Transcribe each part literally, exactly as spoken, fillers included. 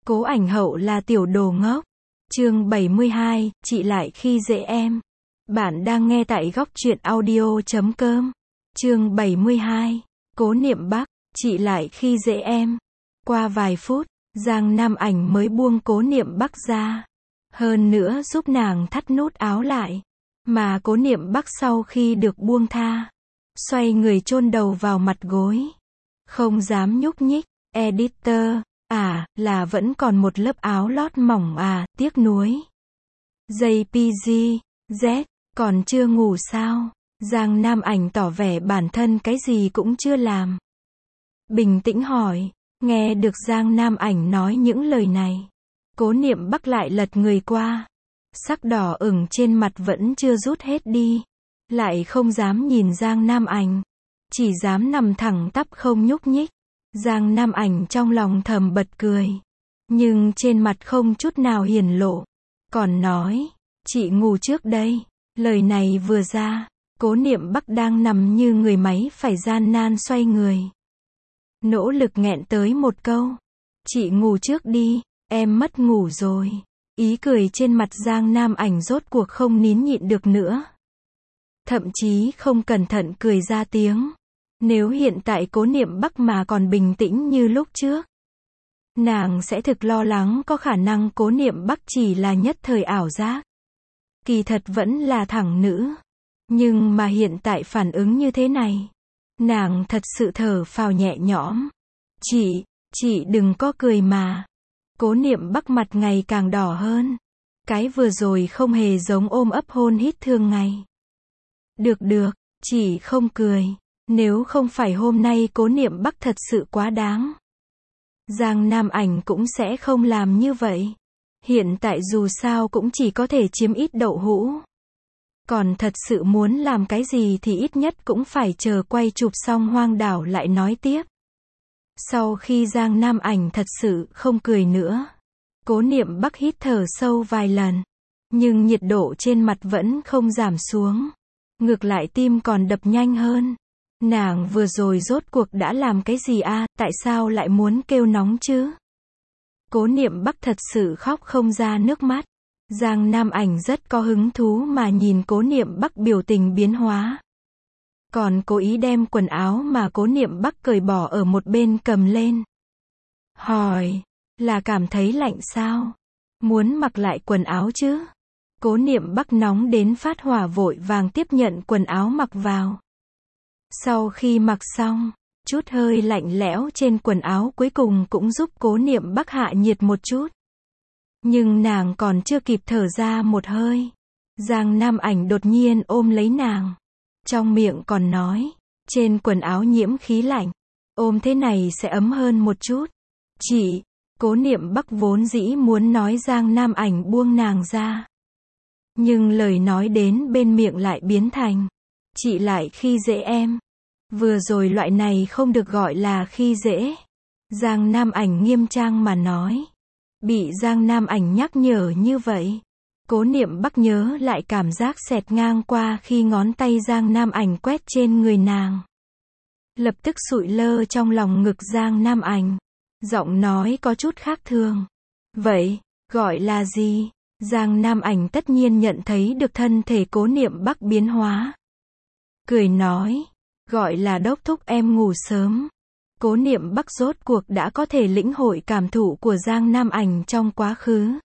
Cố Ảnh Hậu là tiểu đồ ngốc. Chương bảy mươi hai, chị lại khi dễ em. Bạn đang nghe tại góc truyện audio chấm com. Chương bảy mươi hai, Cố Niệm Bắc, chị lại khi dễ em. Qua vài phút, Giang Nam Ảnh mới buông Cố Niệm Bắc ra. Hơn nữa giúp nàng thắt nút áo lại. Mà Cố Niệm Bắc sau khi được buông tha, xoay người chôn đầu vào mặt gối. Không dám nhúc nhích. Editor, à, là vẫn còn một lớp áo lót mỏng à, tiếc nuối. jê pê giê, Z, còn chưa ngủ sao? Giang Nam Ảnh tỏ vẻ bản thân cái gì cũng chưa làm. Bình tĩnh hỏi, nghe được Giang Nam Ảnh nói những lời này. Cố Niệm Bắc lại lật người qua. Sắc đỏ ửng trên mặt vẫn chưa rút hết đi. Lại không dám nhìn Giang Nam Ảnh. Chỉ dám nằm thẳng tắp không nhúc nhích. Giang Nam Ảnh trong lòng thầm bật cười. Nhưng trên mặt không chút nào hiển lộ. Còn nói, chị ngủ trước đây. Lời này vừa ra, Cố Niệm Bắc đang nằm như người máy phải gian nan xoay người. Nỗ lực nghẹn tới một câu. Chị ngủ trước đi, em mất ngủ rồi. Ý cười trên mặt Giang Nam Ảnh rốt cuộc không nín nhịn được nữa. Thậm chí không cẩn thận cười ra tiếng. Nếu hiện tại Cố Niệm Bắc mà còn bình tĩnh như lúc trước, nàng sẽ thực lo lắng có khả năng Cố Niệm Bắc chỉ là nhất thời ảo giác. Kỳ thật vẫn là thẳng nữ. Nhưng mà hiện tại phản ứng như thế này, nàng thật sự thở phào nhẹ nhõm. Chị, chị đừng có cười mà. Cố Niệm Bắc mặt ngày càng đỏ hơn. Cái vừa rồi không hề giống ôm ấp hôn hít thường ngày. Được được, chị không cười. Nếu không phải hôm nay Cố Niệm Bắc thật sự quá đáng, Giang Nam Ảnh cũng sẽ không làm như vậy. Hiện tại dù sao cũng chỉ có thể chiếm ít đậu hũ. Còn thật sự muốn làm cái gì thì ít nhất cũng phải chờ quay chụp xong Hoang Đảo lại nói tiếp. Sau khi Giang Nam Ảnh thật sự không cười nữa, Cố Niệm Bắc hít thở sâu vài lần. Nhưng nhiệt độ trên mặt vẫn không giảm xuống. Ngược lại tim còn đập nhanh hơn. Nàng vừa rồi rốt cuộc đã làm cái gì a, à, tại sao lại muốn kêu nóng chứ? Cố Niệm Bắc thật sự khóc không ra nước mắt. Giang Nam Ảnh rất có hứng thú mà nhìn Cố Niệm Bắc biểu tình biến hóa. Còn cố ý đem quần áo mà Cố Niệm Bắc cởi bỏ ở một bên cầm lên. Hỏi, là cảm thấy lạnh sao? Muốn mặc lại quần áo chứ? Cố Niệm Bắc nóng đến phát hỏa vội vàng tiếp nhận quần áo mặc vào. Sau khi mặc xong, chút hơi lạnh lẽo trên quần áo cuối cùng cũng giúp Cố Niệm Bắc hạ nhiệt một chút. Nhưng nàng còn chưa kịp thở ra một hơi, Giang Nam Ảnh đột nhiên ôm lấy nàng. Trong miệng còn nói, trên quần áo nhiễm khí lạnh, ôm thế này sẽ ấm hơn một chút. Chị, Cố Niệm Bắc vốn dĩ muốn nói Giang Nam Ảnh buông nàng ra. Nhưng lời nói đến bên miệng lại biến thành, chị lại khi dễ em. Vừa rồi loại này không được gọi là khi dễ. Giang Nam Ảnh nghiêm trang mà nói. Bị Giang Nam Ảnh nhắc nhở như vậy, Cố Niệm Bắc nhớ lại cảm giác xẹt ngang qua khi ngón tay Giang Nam Ảnh quét trên người nàng. Lập tức sụi lơ trong lòng ngực Giang Nam Ảnh. Giọng nói có chút khác thường. Vậy, gọi là gì? Giang Nam Ảnh tất nhiên nhận thấy được thân thể Cố Niệm Bắc biến hóa. Cười nói, gọi là đốc thúc em ngủ sớm. Cố Niệm Bắc rốt cuộc đã có thể lĩnh hội cảm thụ của Giang Nam Ảnh trong quá khứ.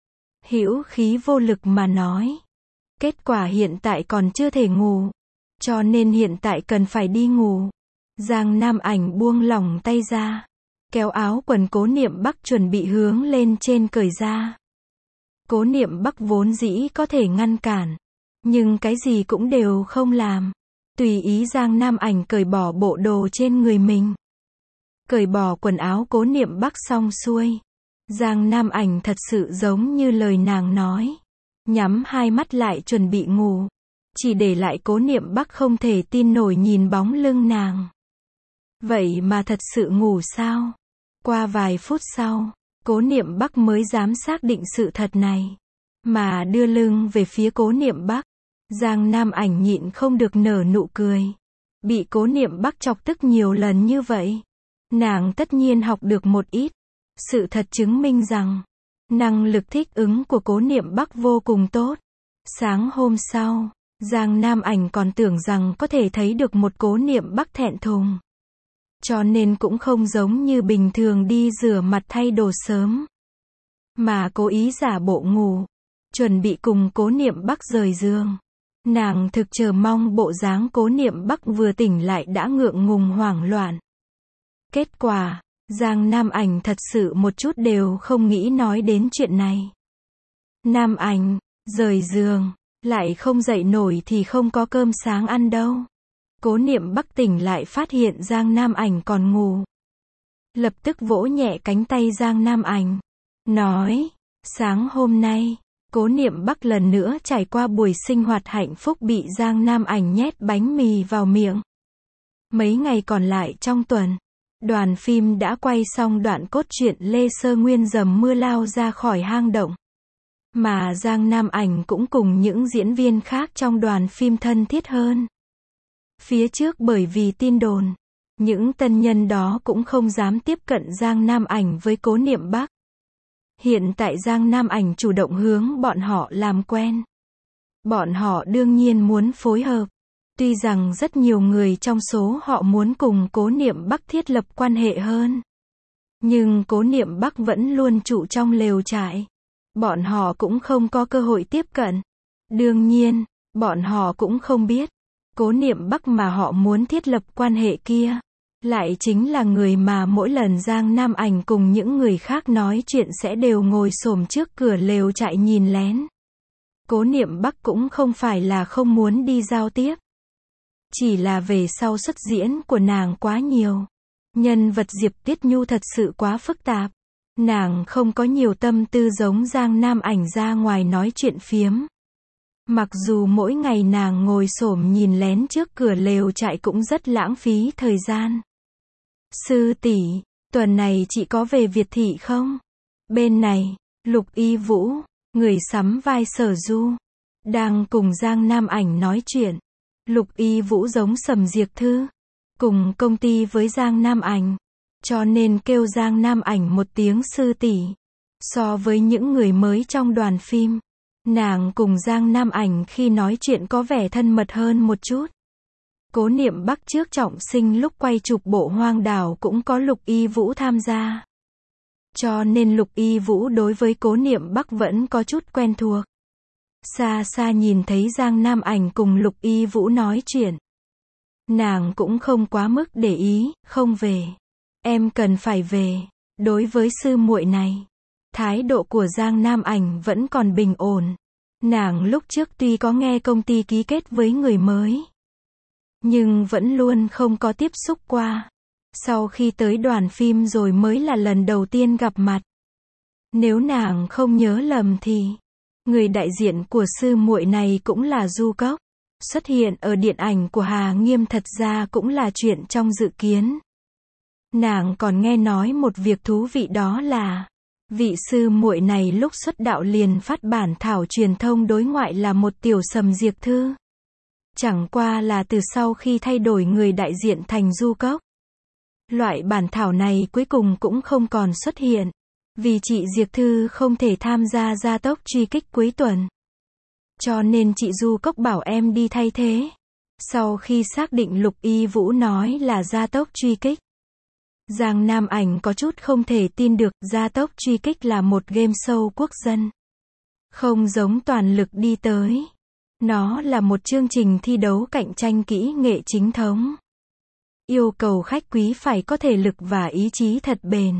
Hữu khí vô lực mà nói. Kết quả hiện tại còn chưa thể ngủ. Cho nên hiện tại cần phải đi ngủ. Giang Nam Ảnh buông lỏng tay ra. Kéo áo quần Cố Niệm Bắc chuẩn bị hướng lên trên cởi ra. Cố Niệm Bắc vốn dĩ có thể ngăn cản. Nhưng cái gì cũng đều không làm. Tùy ý Giang Nam Ảnh cởi bỏ bộ đồ trên người mình. Cởi bỏ quần áo Cố Niệm Bắc xong xuôi. Giang Nam Ảnh thật sự giống như lời nàng nói. Nhắm hai mắt lại chuẩn bị ngủ. Chỉ để lại Cố Niệm Bắc không thể tin nổi nhìn bóng lưng nàng. Vậy mà thật sự ngủ sao? Qua vài phút sau, Cố Niệm Bắc mới dám xác định sự thật này. Mà đưa lưng về phía Cố Niệm Bắc. Giang Nam Ảnh nhịn không được nở nụ cười. Bị Cố Niệm Bắc chọc tức nhiều lần như vậy, nàng tất nhiên học được một ít. Sự thật chứng minh rằng, năng lực thích ứng của Cố Niệm Bắc vô cùng tốt. Sáng hôm sau, Giang Nam Ảnh còn tưởng rằng có thể thấy được một Cố Niệm Bắc thẹn thùng. Cho nên cũng không giống như bình thường đi rửa mặt thay đồ sớm. Mà cố ý giả bộ ngủ, chuẩn bị cùng Cố Niệm Bắc rời giường. Nàng thực chờ mong bộ dáng Cố Niệm Bắc vừa tỉnh lại đã ngượng ngùng hoảng loạn. Kết quả, Giang Nam Ảnh thật sự một chút đều không nghĩ nói đến chuyện này. Nam Ảnh, rời giường, lại không dậy nổi thì không có cơm sáng ăn đâu. Cố Niệm Bắc tỉnh lại phát hiện Giang Nam Ảnh còn ngủ. Lập tức vỗ nhẹ cánh tay Giang Nam Ảnh. Nói, sáng hôm nay, Cố Niệm Bắc lần nữa trải qua buổi sinh hoạt hạnh phúc bị Giang Nam Ảnh nhét bánh mì vào miệng. Mấy ngày còn lại trong tuần, đoàn phim đã quay xong đoạn cốt truyện Lê Sơ Nguyên dầm mưa lao ra khỏi hang động. Mà Giang Nam Ảnh cũng cùng những diễn viên khác trong đoàn phim thân thiết hơn. Phía trước bởi vì tin đồn, những tân nhân đó cũng không dám tiếp cận Giang Nam Ảnh với Cố Niệm Bắc. Hiện tại Giang Nam Ảnh chủ động hướng bọn họ làm quen. Bọn họ đương nhiên muốn phối hợp. Tuy rằng rất nhiều người trong số họ muốn cùng Cố Niệm Bắc thiết lập quan hệ hơn. Nhưng Cố Niệm Bắc vẫn luôn trụ trong lều trại. Bọn họ cũng không có cơ hội tiếp cận. Đương nhiên, bọn họ cũng không biết. Cố Niệm Bắc mà họ muốn thiết lập quan hệ kia, lại chính là người mà mỗi lần Giang Nam Ảnh cùng những người khác nói chuyện sẽ đều ngồi xổm trước cửa lều trại nhìn lén. Cố Niệm Bắc cũng không phải là không muốn đi giao tiếp. Chỉ là về sau xuất diễn của nàng quá nhiều. Nhân vật Diệp Tiết Nhu thật sự quá phức tạp. Nàng không có nhiều tâm tư giống Giang Nam Ảnh ra ngoài nói chuyện phiếm. Mặc dù mỗi ngày nàng ngồi xổm nhìn lén trước cửa lều trại cũng rất lãng phí thời gian. Sư tỷ, tuần này chị có về Việt thị không? Bên này, Lục Y Vũ, người sắm vai Sở Du, đang cùng Giang Nam Ảnh nói chuyện. Lục Y Vũ giống Sầm Diệc Thư, cùng công ty với Giang Nam Ảnh, cho nên kêu Giang Nam Ảnh một tiếng sư tỷ. So với những người mới trong đoàn phim, nàng cùng Giang Nam Ảnh khi nói chuyện có vẻ thân mật hơn một chút. Cố Niệm Bắc trước trọng sinh lúc quay chụp bộ Hoang Đảo cũng có Lục Y Vũ tham gia. Cho nên Lục Y Vũ đối với Cố Niệm Bắc vẫn có chút quen thuộc. Xa xa nhìn thấy Giang Nam Ảnh cùng Lục Y Vũ nói chuyện. Nàng cũng không quá mức để ý, không về. Em cần phải về. Đối với sư muội này, thái độ của Giang Nam Ảnh vẫn còn bình ổn. Nàng lúc trước tuy có nghe công ty ký kết với người mới, nhưng vẫn luôn không có tiếp xúc qua. Sau khi tới đoàn phim rồi mới là lần đầu tiên gặp mặt. Nếu nàng không nhớ lầm thì, người đại diện của sư muội này cũng là Du Cốc. Xuất hiện ở điện ảnh của Hà Nghiêm thật ra cũng là chuyện trong dự kiến. Nàng còn nghe nói một việc thú vị đó là, vị sư muội này lúc xuất đạo liền phát bản thảo truyền thông đối ngoại là một tiểu Sầm Diệc Thư. Chẳng qua là từ sau khi thay đổi người đại diện thành Du Cốc, loại bản thảo này cuối cùng cũng không còn xuất hiện. Vì chị Diệc Thư không thể tham gia gia tốc truy kích cuối tuần. Cho nên chị Du Cốc bảo em đi thay thế. Sau khi xác định Lục Y Vũ nói là gia tốc truy kích, Giang Nam Ảnh có chút không thể tin được, gia tốc truy kích là một game show quốc dân. Không giống toàn lực đi tới. Nó là một chương trình thi đấu cạnh tranh kỹ nghệ chính thống. Yêu cầu khách quý phải có thể lực và ý chí thật bền.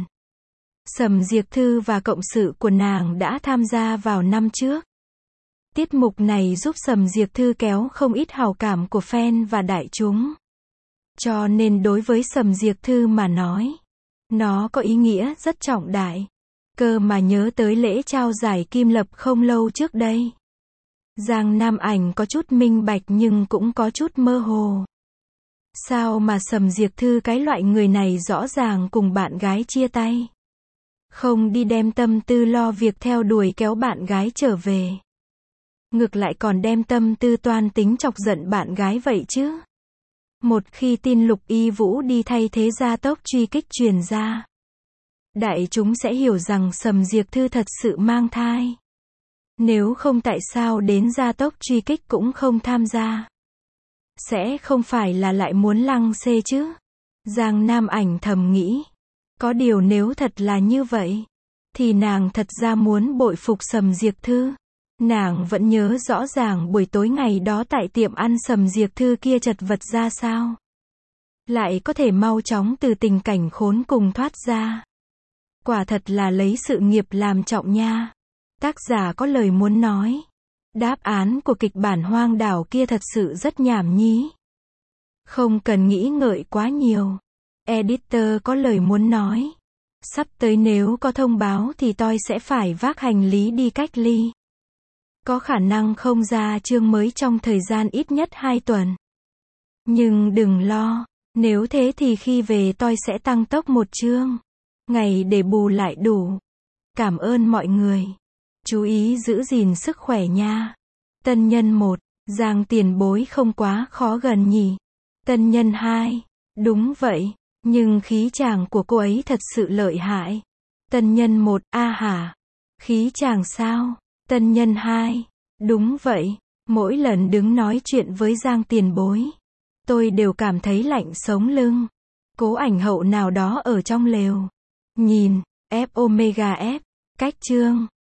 Sầm Diệc Thư và cộng sự của nàng đã tham gia vào năm trước. Tiết mục này giúp Sầm Diệc Thư kéo không ít hào cảm của fan và đại chúng. Cho nên đối với Sầm Diệc Thư mà nói, nó có ý nghĩa rất trọng đại. Cơ mà nhớ tới lễ trao giải Kim Lập không lâu trước đây. Giang Nam Ảnh có chút minh bạch nhưng cũng có chút mơ hồ. Sao mà Sầm Diệc Thư cái loại người này rõ ràng cùng bạn gái chia tay. Không đi đem tâm tư lo việc theo đuổi kéo bạn gái trở về. Ngược lại còn đem tâm tư toan tính chọc giận bạn gái vậy chứ. Một khi tin Lục Y Vũ đi thay thế gia tốc truy kích truyền ra, đại chúng sẽ hiểu rằng Sầm Diệp Thư thật sự mang thai. Nếu không tại sao đến gia tốc truy kích cũng không tham gia. Sẽ không phải là lại muốn lăng xê chứ? Giang Nam Ảnh thầm nghĩ. Có điều nếu thật là như vậy, thì nàng thật ra muốn bội phục Sầm Diệp Thư. Nàng vẫn nhớ rõ ràng buổi tối ngày đó tại tiệm ăn Sầm Diệp Thư kia chật vật ra sao. Lại có thể mau chóng từ tình cảnh khốn cùng thoát ra. Quả thật là lấy sự nghiệp làm trọng nha. Tác giả có lời muốn nói. Đáp án của kịch bản hoang đảo kia thật sự rất nhảm nhí. Không cần nghĩ ngợi quá nhiều. Editor có lời muốn nói. Sắp tới nếu có thông báo thì tôi sẽ phải vác hành lý đi cách ly. Có khả năng không ra chương mới trong thời gian ít nhất hai tuần. Nhưng đừng lo, nếu thế thì khi về tôi sẽ tăng tốc một chương. Ngày để bù lại đủ. Cảm ơn mọi người. Chú ý giữ gìn sức khỏe nha. Tân nhân một, Giang Tiền Bối không quá khó gần nhỉ. Tân nhân hai, đúng vậy, nhưng khí chàng của cô ấy thật sự lợi hại. Tân nhân một, a hả? Khí chàng sao? Tân nhân hai, đúng vậy, mỗi lần đứng nói chuyện với Giang Tiền Bối, tôi đều cảm thấy lạnh sống lưng. Cố ảnh hậu nào đó ở trong lều. Nhìn, F Omega F, cách chương.